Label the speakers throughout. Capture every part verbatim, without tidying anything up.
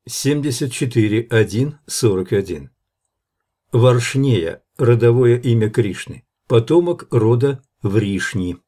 Speaker 1: семьдесят четыре один сорок один. Варшнея – родовое имя Кришны, потомок рода Вришни.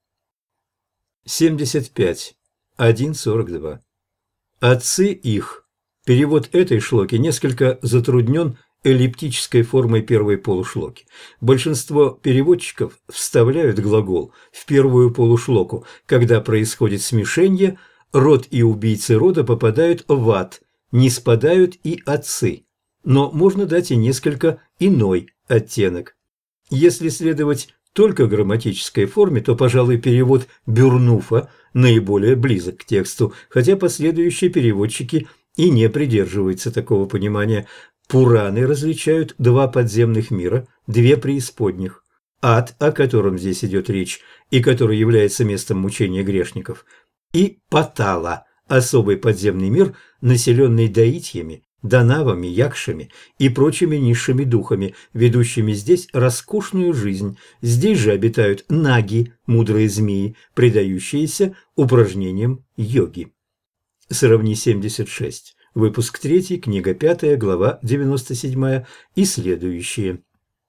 Speaker 1: семьдесят пять один сорок два. Отцы их. Перевод этой шлоки несколько затруднен эллиптической формой первой полушлоки. Большинство переводчиков вставляют глагол в первую полушлоку. Когда происходит смешение, род и убийцы рода попадают в ад, не спадают и отцы. Но можно дать и несколько иной оттенок. Если следовать только грамматической форме, то, пожалуй, перевод Бюрнуфа наиболее близок к тексту, хотя последующие переводчики и не придерживаются такого понимания. Пураны различают два подземных мира, две преисподних. Ад, о котором здесь идет речь, и который является местом мучения грешников, и Патала, особый подземный мир, населенный даитьями, данавами, якшами и прочими низшими духами, ведущими здесь роскошную жизнь. Здесь же обитают наги, мудрые змеи, предающиеся упражнениям йоги. Сравни семьдесят шесть. Выпуск третий, книга пятая, глава девяносто седьмая и следующие.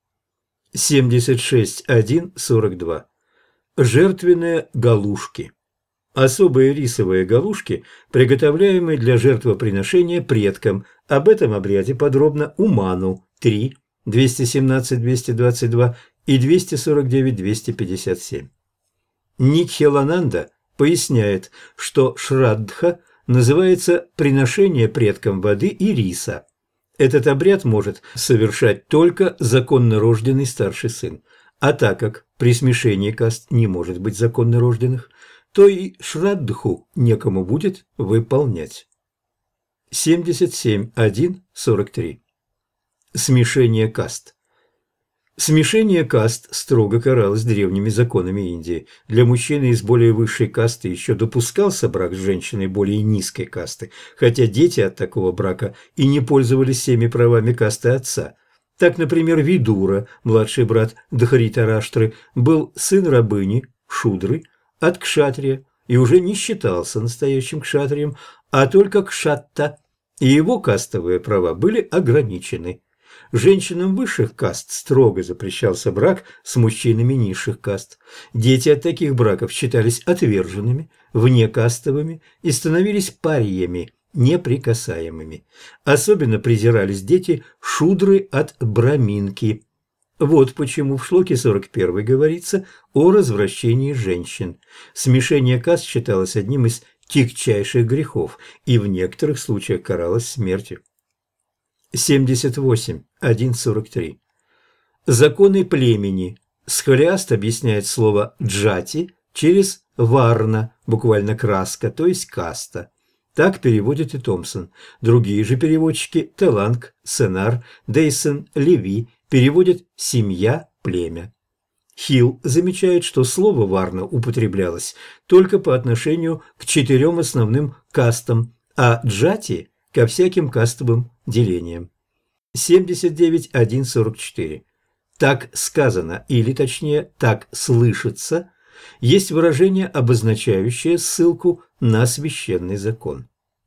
Speaker 1: семьдесят шесть один сорок два. Жертвенные галушки. Особые рисовые галушки, приготовляемые для жертвоприношения предкам. Об этом обряде подробно у Ману три, двести семнадцать двести двадцать два и двести сорок девять двести пятьдесят семь. Никхелананда поясняет, что шраддха называется приношение предкам воды и риса. Этот обряд может совершать только законно рожденный старший сын. А так как при смешении каст не может быть законно рожденных, то и шраддху некому будет выполнять. семьдесят семь один сорок три. Смешение каст. Смешение каст строго каралось древними законами Индии. Для мужчины из более высшей касты еще допускался брак с женщиной более низкой касты, хотя дети от такого брака и не пользовались всеми правами касты отца. Так, например, Видура, младший брат Дхаритараштры, был сын рабыни, шудры, от кшатрия и уже не считался настоящим кшатрием, а только кшатта, и его кастовые права были ограничены. Женщинам высших каст строго запрещался брак с мужчинами низших каст. Дети от таких браков считались отверженными, внекастовыми и становились париями, неприкасаемыми. Особенно презирались дети шудры от браминки. Вот почему в шлоке сорок первой говорится о развращении женщин. Смешение каст считалось одним из тягчайших грехов и в некоторых случаях каралось смертью. семьдесят восемь один сорок три. Законы племени. Схолиаст объясняет слово «джати» через «варна», буквально «краска», то есть «каста». Так переводит и Томпсон. Другие же переводчики – Теланг, Сенар, Дейсон, Леви – переводят «семья», «племя». Хилл замечает, что слово «варна» употреблялось только по отношению к четырем основным кастам, а «джати» – ко всяким кастовым делениям. семьдесят девять один сорок четыре. Так сказано, или точнее, так слышится, есть выражение, обозначающее ссылку на священный закон.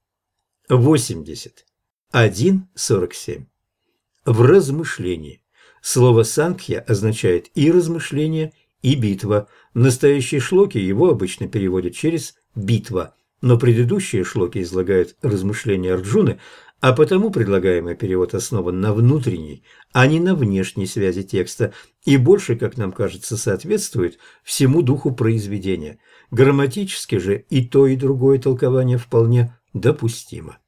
Speaker 1: восемьдесят один сорок семь. В размышлении. Слово «санкхья» означает и размышление, и битва. В настоящей шлоке его обычно переводят через «битва», но предыдущие шлоки излагают размышления Арджуны, а потому предлагаемый перевод основан на внутренней, а не на внешней связи текста и больше, как нам кажется, соответствует всему духу произведения. Грамматически же и то, и другое толкование вполне допустимо.